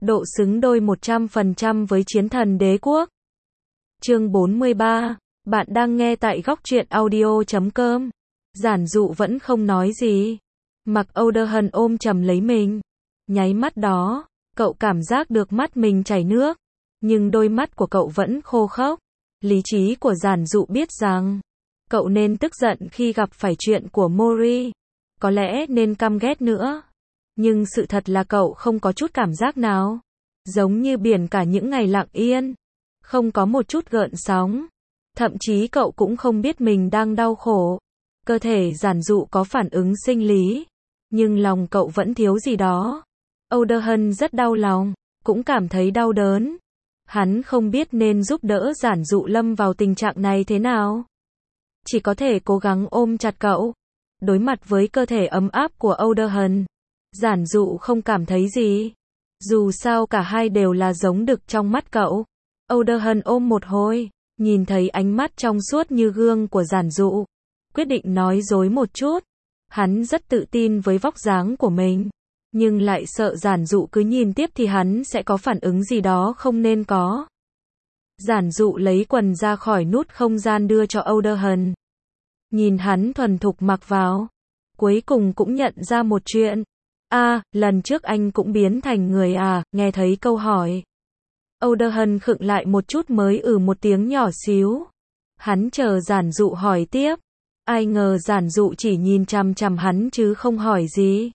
độ xứng đôi 100% với chiến thần đế quốc. Chương 43, bạn đang nghe tại góc truyện audio.com. Giản Dụ vẫn không nói gì. Mặc Oderhân ôm chầm lấy mình. Nháy mắt đó, cậu cảm giác được mắt mình chảy nước. Nhưng đôi mắt của cậu vẫn khô khốc. Lý trí của Giản Dụ biết rằng, cậu nên tức giận khi gặp phải chuyện của Mori. Có lẽ nên căm ghét nữa. Nhưng sự thật là cậu không có chút cảm giác nào. Giống như biển cả những ngày lặng yên. Không có một chút gợn sóng. Thậm chí cậu cũng không biết mình đang đau khổ. Cơ thể Giản Dụ có phản ứng sinh lý. Nhưng lòng cậu vẫn thiếu gì đó. Oderhân rất đau lòng. Cũng cảm thấy đau đớn. Hắn không biết nên giúp đỡ Giản Dụ lâm vào tình trạng này thế nào. Chỉ có thể cố gắng ôm chặt cậu. Đối mặt với cơ thể ấm áp của Oderhân, Giản Dụ không cảm thấy gì. Dù sao cả hai đều là giống đực trong mắt cậu. Oderhân ôm một hồi, nhìn thấy ánh mắt trong suốt như gương của Giản Dụ, quyết định nói dối một chút. Hắn rất tự tin với vóc dáng của mình, nhưng lại sợ Giản Dụ cứ nhìn tiếp thì hắn sẽ có phản ứng gì đó không nên có. Giản Dụ lấy quần ra khỏi nút không gian đưa cho Oderhân. Nhìn hắn thuần thục mặc vào, cuối cùng cũng nhận ra một chuyện. Lần trước anh cũng biến thành người à, nghe thấy câu hỏi. Oderhân khựng lại một chút mới một tiếng nhỏ xíu. Hắn chờ Giản Dụ hỏi tiếp. Ai ngờ Giản Dụ chỉ nhìn chằm chằm hắn chứ không hỏi gì.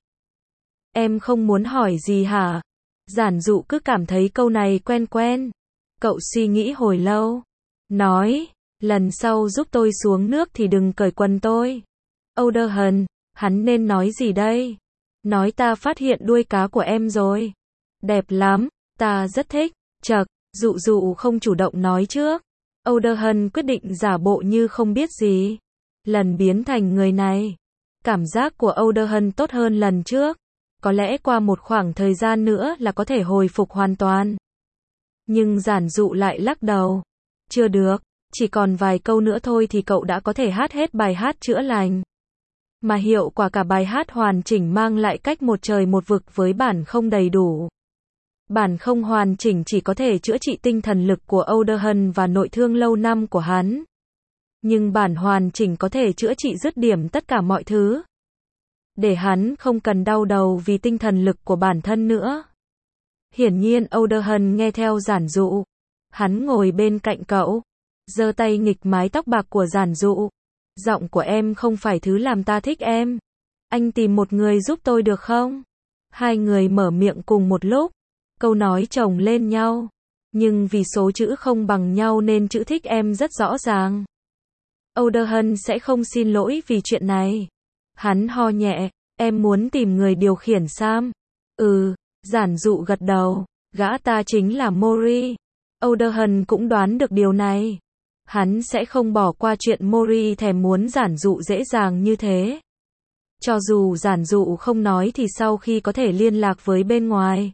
Em không muốn hỏi gì hả? Giản Dụ cứ cảm thấy câu này quen quen. Cậu suy nghĩ hồi lâu. Nói, lần sau giúp tôi xuống nước thì đừng cởi quần tôi. Oderhân, hắn nên nói gì đây? Nói ta phát hiện đuôi cá của em rồi. Đẹp lắm, ta rất thích. Chậc, Dụ không chủ động nói trước. Oderhân quyết định giả bộ như không biết gì. Lần biến thành người này, cảm giác của Oderhân tốt hơn lần trước. Có lẽ qua một khoảng thời gian nữa là có thể hồi phục hoàn toàn. Nhưng Giản Dụ lại lắc đầu. Chưa được, chỉ còn vài câu nữa thôi thì cậu đã có thể hát hết bài hát chữa lành. Mà hiệu quả cả bài hát hoàn chỉnh mang lại cách một trời một vực với bản không đầy đủ. Bản không hoàn chỉnh chỉ có thể chữa trị tinh thần lực của Oderhân và nội thương lâu năm của hắn. Nhưng bản hoàn chỉnh có thể chữa trị dứt điểm tất cả mọi thứ. Để hắn không cần đau đầu vì tinh thần lực của bản thân nữa. Hiển nhiên Oderhân nghe theo Giản Dụ. Hắn ngồi bên cạnh cậu, giơ tay nghịch mái tóc bạc của Giản Dụ. Giọng của em không phải thứ làm ta thích em. Anh tìm một người giúp tôi được không? Hai người mở miệng cùng một lúc. Câu nói chồng lên nhau. Nhưng vì số chữ không bằng nhau nên chữ thích em rất rõ ràng. Oderhân sẽ không xin lỗi vì chuyện này. Hắn ho nhẹ. Em muốn tìm người điều khiển Sam. Giản Dụ gật đầu. Gã ta chính là Mori. Oderhân cũng đoán được điều này. Hắn sẽ không bỏ qua chuyện Mori thèm muốn Giản Dụ dễ dàng như thế. Cho dù Giản Dụ không nói thì sau khi có thể liên lạc với bên ngoài,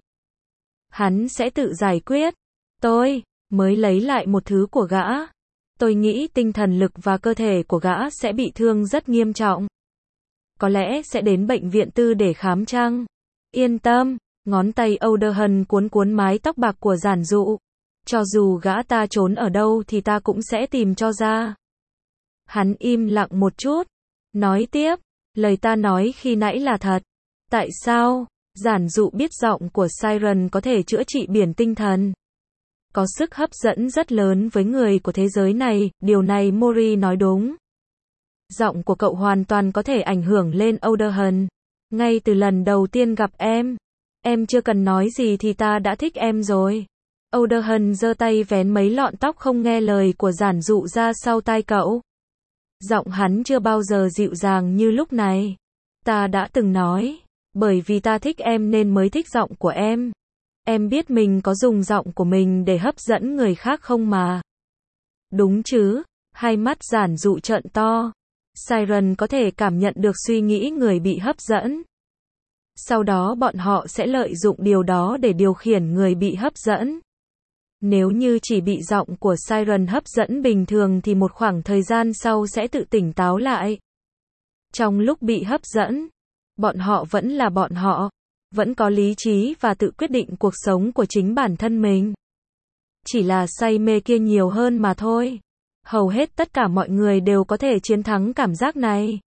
hắn sẽ tự giải quyết. Tôi mới lấy lại một thứ của gã. Tôi nghĩ tinh thần lực và cơ thể của gã sẽ bị thương rất nghiêm trọng. Có lẽ sẽ đến bệnh viện tư để khám chăng? Yên tâm, ngón tay Oderhân cuốn cuốn mái tóc bạc của Giản Dụ. Cho dù gã ta trốn ở đâu thì ta cũng sẽ tìm cho ra. Hắn im lặng một chút. Nói tiếp, lời ta nói khi nãy là thật. Tại sao? Giản Dụ biết giọng của Siren có thể chữa trị biển tinh thần. Có sức hấp dẫn rất lớn với người của thế giới này, điều này Mori nói đúng. Giọng của cậu hoàn toàn có thể ảnh hưởng lên Oderhân. Ngay từ lần đầu tiên gặp em chưa cần nói gì thì ta đã thích em rồi. Oderhân giơ tay vén mấy lọn tóc không nghe lời của Giản Dụ ra sau tai cậu. Giọng hắn chưa bao giờ dịu dàng như lúc này. Ta đã từng nói, bởi vì ta thích em nên mới thích giọng của em. Em biết mình có dùng giọng của mình để hấp dẫn người khác không mà. Đúng chứ? Hai mắt Giản Dụ trợn to. Siren có thể cảm nhận được suy nghĩ người bị hấp dẫn. Sau đó bọn họ sẽ lợi dụng điều đó để điều khiển người bị hấp dẫn. Nếu như chỉ bị giọng của Siren hấp dẫn bình thường thì một khoảng thời gian sau sẽ tự tỉnh táo lại. Trong lúc bị hấp dẫn, bọn họ vẫn là bọn họ. vẫn có lý trí và tự quyết định cuộc sống của chính bản thân mình. Chỉ là say mê kia nhiều hơn mà thôi. Hầu hết tất cả mọi người đều có thể chiến thắng cảm giác này.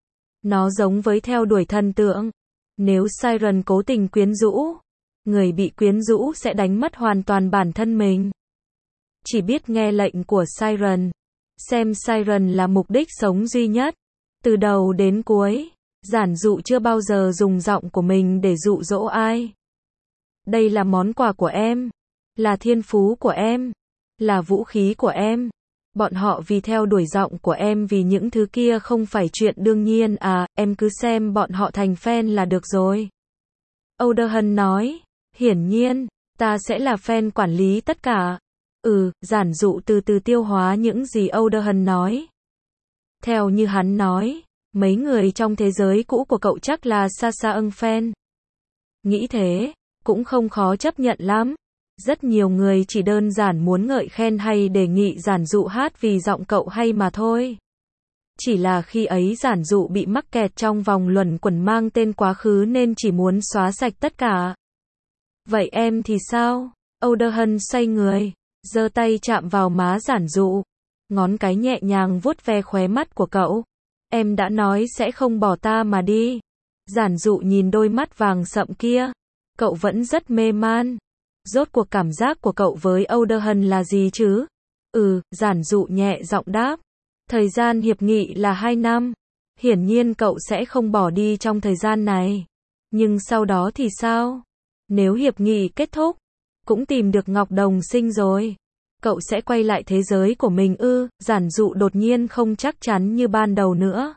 Nó giống với theo đuổi thần tượng. Nếu Siren cố tình quyến rũ, người bị quyến rũ sẽ đánh mất hoàn toàn bản thân mình. Chỉ biết nghe lệnh của Siren. Xem Siren là mục đích sống duy nhất. Từ đầu đến cuối, Giản Dụ chưa bao giờ dùng giọng của mình để dụ dỗ ai. Đây là món quà của em. Là thiên phú của em. Là vũ khí của em. Bọn họ vì theo đuổi giọng của em vì những thứ kia không phải chuyện đương nhiên à, em cứ xem bọn họ thành fan là được rồi. Oderhan nói, hiển nhiên, ta sẽ là fan quản lý tất cả. Giản Dụ từ từ tiêu hóa những gì Oderhan nói. Theo như hắn nói, mấy người trong thế giới cũ của cậu chắc là Sasaeng fan. Nghĩ thế, cũng không khó chấp nhận lắm. Rất nhiều người chỉ đơn giản muốn ngợi khen hay đề nghị Giản Dụ hát vì giọng cậu hay mà thôi. Chỉ là khi ấy Giản Dụ bị mắc kẹt trong vòng luẩn quẩn mang tên quá khứ nên chỉ muốn xóa sạch tất cả. Vậy em thì sao? Oderhan xoay người, giơ tay chạm vào má Giản Dụ. Ngón cái nhẹ nhàng vuốt ve khóe mắt của cậu. Em đã nói sẽ không bỏ ta mà đi. Giản Dụ nhìn đôi mắt vàng sậm kia. Cậu vẫn rất mê man. Rốt cuộc cảm giác của cậu với Oderhan là gì chứ? Giản Dụ nhẹ giọng đáp. Thời gian hiệp nghị là 2 năm. Hiển nhiên cậu sẽ không bỏ đi trong thời gian này. Nhưng sau đó thì sao? Nếu hiệp nghị kết thúc, cũng tìm được Ngọc Đồng Sinh rồi. Cậu sẽ quay lại thế giới của mình Giản Dụ đột nhiên không chắc chắn như ban đầu nữa.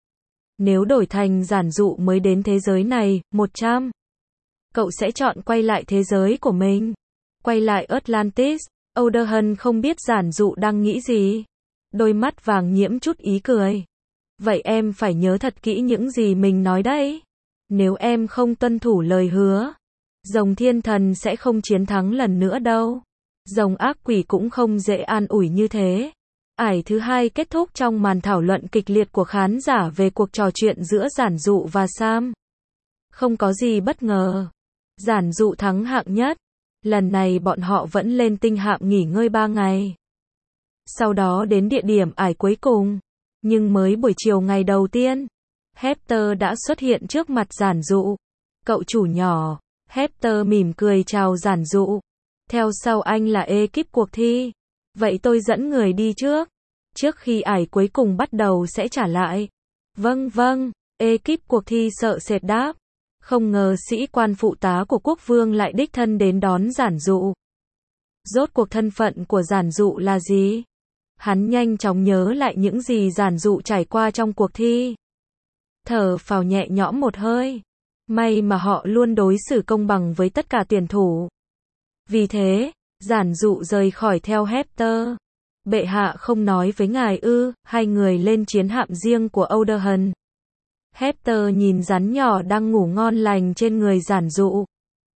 Nếu đổi thành Giản Dụ mới đến thế giới này, 100. Cậu sẽ chọn quay lại thế giới của mình. Quay lại Atlantis. Oderhan không biết Giản Dụ đang nghĩ gì. Đôi mắt vàng nhiễm chút ý cười. Vậy em phải nhớ thật kỹ những gì mình nói đấy. Nếu em không tuân thủ lời hứa, rồng thiên thần sẽ không chiến thắng lần nữa đâu. Rồng ác quỷ cũng không dễ an ủi như thế. Ải thứ 2 kết thúc trong màn thảo luận kịch liệt của khán giả về cuộc trò chuyện giữa Giản Dụ và Sam. Không có gì bất ngờ. Giản Dụ thắng hạng nhất. Lần này bọn họ vẫn lên tinh hạm nghỉ ngơi 3 ngày. Sau đó đến địa điểm ải cuối cùng. Nhưng mới buổi chiều ngày đầu tiên, Hector đã xuất hiện trước mặt Giản Dụ. Cậu chủ nhỏ. Hector mỉm cười chào Giản Dụ. Theo sau anh là ekip cuộc thi. Vậy tôi dẫn người đi trước. Trước khi ải cuối cùng bắt đầu sẽ trả lại. Vâng, ekip cuộc thi sợ sệt đáp. Không ngờ sĩ quan phụ tá của quốc vương lại đích thân đến đón Giản Dụ. Rốt cuộc thân phận của Giản Dụ là gì? Hắn nhanh chóng nhớ lại những gì Giản Dụ trải qua trong cuộc thi. Thở phào nhẹ nhõm một hơi. May mà họ luôn đối xử công bằng với tất cả tuyển thủ. Vì thế, Giản Dụ rời khỏi theo Hector. Bệ hạ không nói với ngài hai người lên chiến hạm riêng của Oderhan. Hector nhìn rắn nhỏ đang ngủ ngon lành trên người Giản Dụ.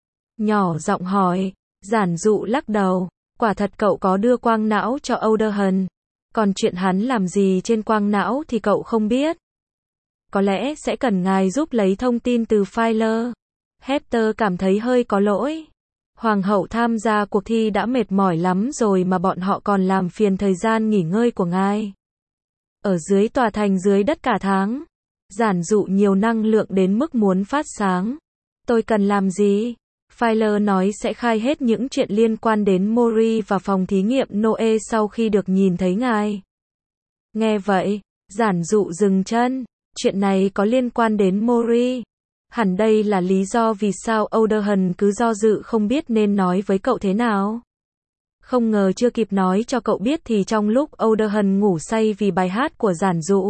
Nhỏ giọng hỏi. Giản Dụ lắc đầu. Quả thật cậu có đưa quang não cho Oderhan. Còn chuyện hắn làm gì trên quang não thì cậu không biết. Có lẽ sẽ cần ngài giúp lấy thông tin từ Filer. Hector cảm thấy hơi có lỗi. Hoàng hậu tham gia cuộc thi đã mệt mỏi lắm rồi mà bọn họ còn làm phiền thời gian nghỉ ngơi của ngài. Ở dưới tòa thành dưới đất cả tháng. Giản Dụ nhiều năng lượng đến mức muốn phát sáng. Tôi cần làm gì? Filer nói sẽ khai hết những chuyện liên quan đến Mori và phòng thí nghiệm Noe sau khi được nhìn thấy ngài. Nghe vậy, Giản Dụ dừng chân. Chuyện này có liên quan đến Mori. Hẳn đây là lý do vì sao Oderhan cứ do dự không biết nên nói với cậu thế nào. Không ngờ chưa kịp nói cho cậu biết thì trong lúc Oderhan ngủ say vì bài hát của Giản Dụ,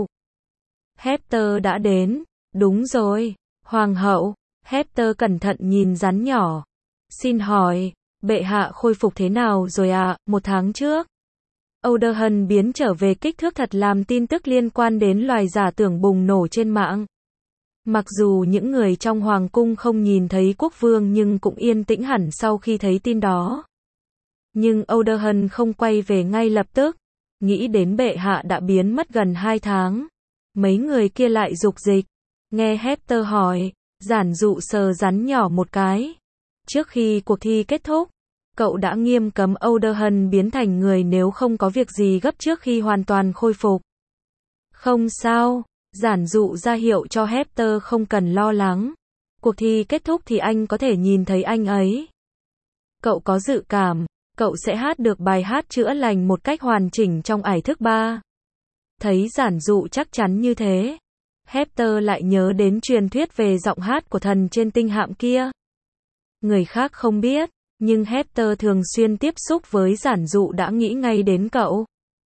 Hector đã đến. Đúng rồi, Hoàng hậu. Hector cẩn thận nhìn rắn nhỏ. Xin hỏi, bệ hạ khôi phục thế nào rồi ạ? 1 tháng trước, Oderhan biến trở về kích thước thật làm tin tức liên quan đến loài giả tưởng bùng nổ trên mạng. Mặc dù những người trong hoàng cung không nhìn thấy quốc vương nhưng cũng yên tĩnh hẳn sau khi thấy tin đó. Nhưng Oderhan không quay về ngay lập tức. Nghĩ đến bệ hạ đã biến mất gần 2 tháng. Mấy người kia lại dục dịch. Nghe Hector hỏi, Giản Dụ sờ rắn nhỏ một cái. Trước khi cuộc thi kết thúc, cậu đã nghiêm cấm Oderhan biến thành người nếu không có việc gì gấp trước khi hoàn toàn khôi phục. Không sao, Giản Dụ ra hiệu cho Hector không cần lo lắng. Cuộc thi kết thúc thì anh có thể nhìn thấy anh ấy. Cậu có dự cảm, cậu sẽ hát được bài hát chữa lành một cách hoàn chỉnh trong ải thức 3. Thấy Giản Dụ chắc chắn như thế, Hector lại nhớ đến truyền thuyết về giọng hát của thần trên tinh hạm kia. Người khác không biết, nhưng Hector thường xuyên tiếp xúc với Giản Dụ đã nghĩ ngay đến cậu.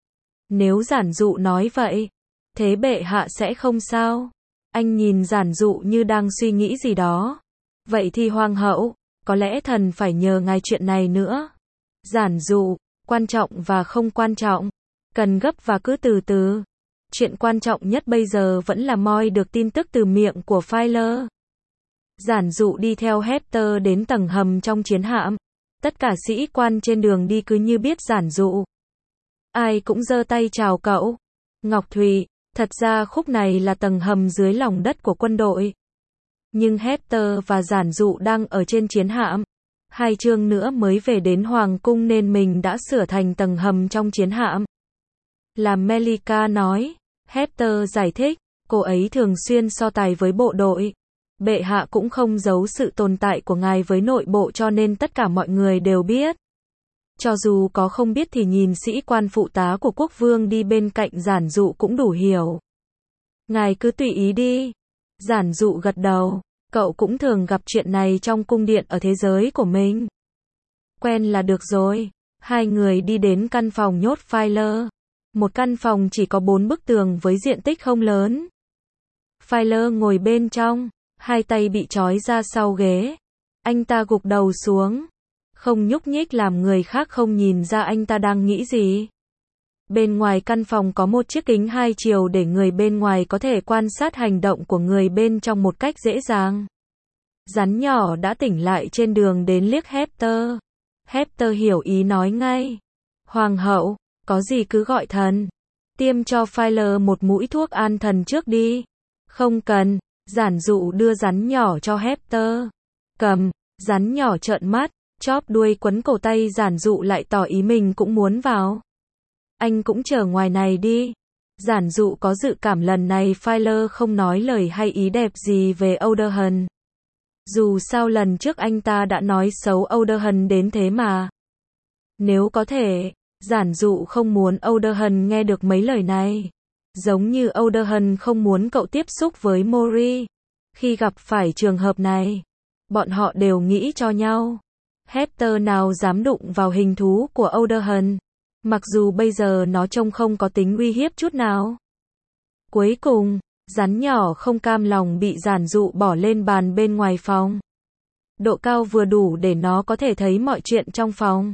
Nếu Giản Dụ nói vậy, thế bệ hạ sẽ không sao. Anh nhìn Giản Dụ như đang suy nghĩ gì đó. Vậy thì hoàng hậu, có lẽ thần phải nhờ ngài chuyện này nữa. Giản Dụ, quan trọng và không quan trọng, cần gấp và cứ từ từ. Chuyện quan trọng nhất bây giờ vẫn là moi được tin tức từ miệng của Filer. Giản Dụ đi theo Hector đến tầng hầm trong chiến hạm. Tất cả sĩ quan trên đường đi cứ như biết Giản Dụ. Ai cũng giơ tay chào cậu. Ngọc Thụy, thật ra khúc này là tầng hầm dưới lòng đất của quân đội. Nhưng Hector và Giản Dụ đang ở trên chiến hạm. 2 chương nữa mới về đến Hoàng cung nên mình đã sửa thành tầng hầm trong chiến hạm. Là Melika nói. Hector giải thích, cô ấy thường xuyên so tài với bộ đội. Bệ hạ cũng không giấu sự tồn tại của ngài với nội bộ cho nên tất cả mọi người đều biết. Cho dù có không biết thì nhìn sĩ quan phụ tá của quốc vương đi bên cạnh Giản Dụ cũng đủ hiểu. Ngài cứ tùy ý đi. Giản Dụ gật đầu, cậu cũng thường gặp chuyện này trong cung điện ở thế giới của mình. Quen là được rồi. 2 người đi đến căn phòng nhốt Filer. Một căn phòng chỉ có 4 bức tường với diện tích không lớn. Filer ngồi bên trong, 2 tay bị trói ra sau ghế. Anh ta gục đầu xuống, không nhúc nhích làm người khác không nhìn ra anh ta đang nghĩ gì. Bên ngoài căn phòng có một chiếc kính 2 chiều để người bên ngoài có thể quan sát hành động của người bên trong một cách dễ dàng. Rắn nhỏ đã tỉnh lại trên đường đến liếc Hector. Hector hiểu ý nói ngay. Hoàng hậu, có gì cứ gọi thần. Tiêm cho Filer một mũi thuốc an thần trước đi. Không cần. Giản Dụ đưa rắn nhỏ cho Hector. Cầm. Rắn nhỏ trợn mắt, chóp đuôi quấn cổ tay Giản Dụ lại tỏ ý mình cũng muốn vào. Anh cũng chờ ngoài này đi. Giản Dụ có dự cảm lần này Filer không nói lời hay ý đẹp gì về Oderhan. Dù sao lần trước anh ta đã nói xấu Oderhan đến thế mà. Nếu có thể, Giản Dụ không muốn Oderhan nghe được mấy lời này. Giống như Oderhan không muốn cậu tiếp xúc với Mori. Khi gặp phải trường hợp này, bọn họ đều nghĩ cho nhau. Hector nào dám đụng vào hình thú của Oderhan. Mặc dù bây giờ nó trông không có tính uy hiếp chút nào. Cuối cùng, rắn nhỏ không cam lòng bị Giản Dụ bỏ lên bàn bên ngoài phòng. Độ cao vừa đủ để nó có thể thấy mọi chuyện trong phòng.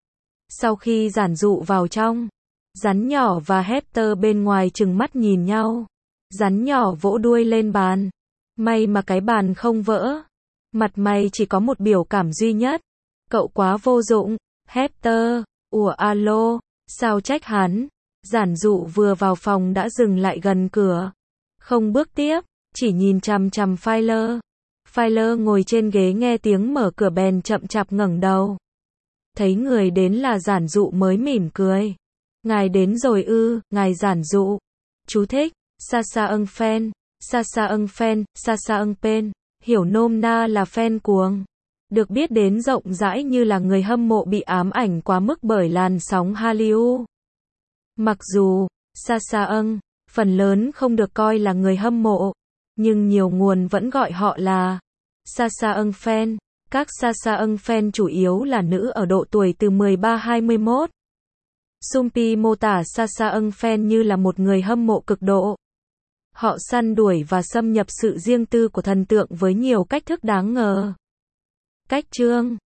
Sau khi Giản Dụ vào trong, rắn nhỏ và Hector bên ngoài trừng mắt nhìn nhau. Rắn nhỏ vỗ đuôi lên bàn. May mà cái bàn không vỡ. Mặt mày chỉ có một biểu cảm duy nhất. Cậu quá vô dụng. Hector, ủa alo, sao trách hắn? Giản Dụ vừa vào phòng đã dừng lại gần cửa. Không bước tiếp, chỉ nhìn chằm chằm Filer. Filer ngồi trên ghế nghe tiếng mở cửa bèn chậm chạp ngẩng đầu. Thấy người đến là Giản Dụ mới mỉm cười. Ngài đến rồi ư, ngài Giản Dụ. Chú thích, Sasa ưng fan, Sasa ưng fan, Sasa ưng pen, hiểu nôm na là fan cuồng. Được biết đến rộng rãi như là người hâm mộ bị ám ảnh quá mức bởi làn sóng Hallyu. Mặc dù, Sasa ưng, phần lớn không được coi là người hâm mộ, nhưng nhiều nguồn vẫn gọi họ là Sasa ưng fan. Các Sasa ưng fan chủ yếu là nữ ở độ tuổi từ 13-21. Sumpi mô tả Sasa ưng fan như là một người hâm mộ cực độ. Họ săn đuổi và xâm nhập sự riêng tư của thần tượng với nhiều cách thức đáng ngờ. Cách chương